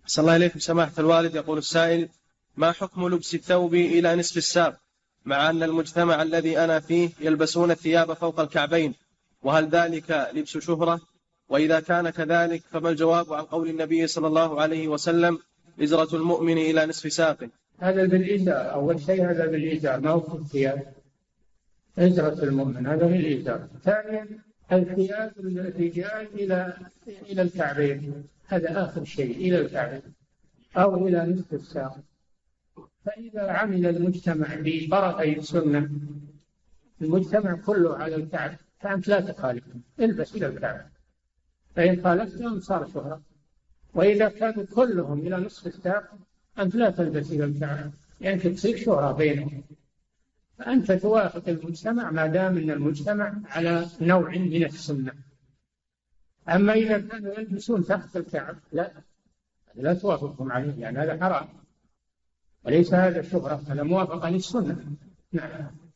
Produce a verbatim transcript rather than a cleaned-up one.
صلى الله عليكم سماحة الوالد. يقول السائل: ما حكم لبس الثوب إلى نصف الساق مع أن المجتمع الذي أنا فيه يلبسون الثياب فوق الكعبين، وهل ذلك لبس شهرة؟ وإذا كان كذلك فما الجواب عن قول النبي صلى الله عليه وسلم: إزرة المؤمن إلى نصف ساقه؟ هذا بالإزار، أول شيء هذا بالإزار، ما هو في الثياب. إزرة المؤمن هذا بالإزار. ثانيا الثياب الرجال إلى إلى الكعبين، هذا آخر شيء إلى الكعبين أو إلى نصف الساق. فإذا عمل المجتمع بطرفي السنة، المجتمع كله على الكعب، فأنت لا تخالفهم، البس إلى الكعب. فإن خالفتهم صار شهرة. وإذا كانوا كلهم إلى نصف الساق أنت لا تلبس إلى الكعب، يعني تصير شهرة بينهم. فأنت توافق المجتمع ما دام أن المجتمع على نوع من السنة. أما إذا كانوا يلبسون تحت الكعب لا لا توافقهم عليه، يعني هذا حرام وليس هذا شهرة، هذا موافقة للسنة. نعم.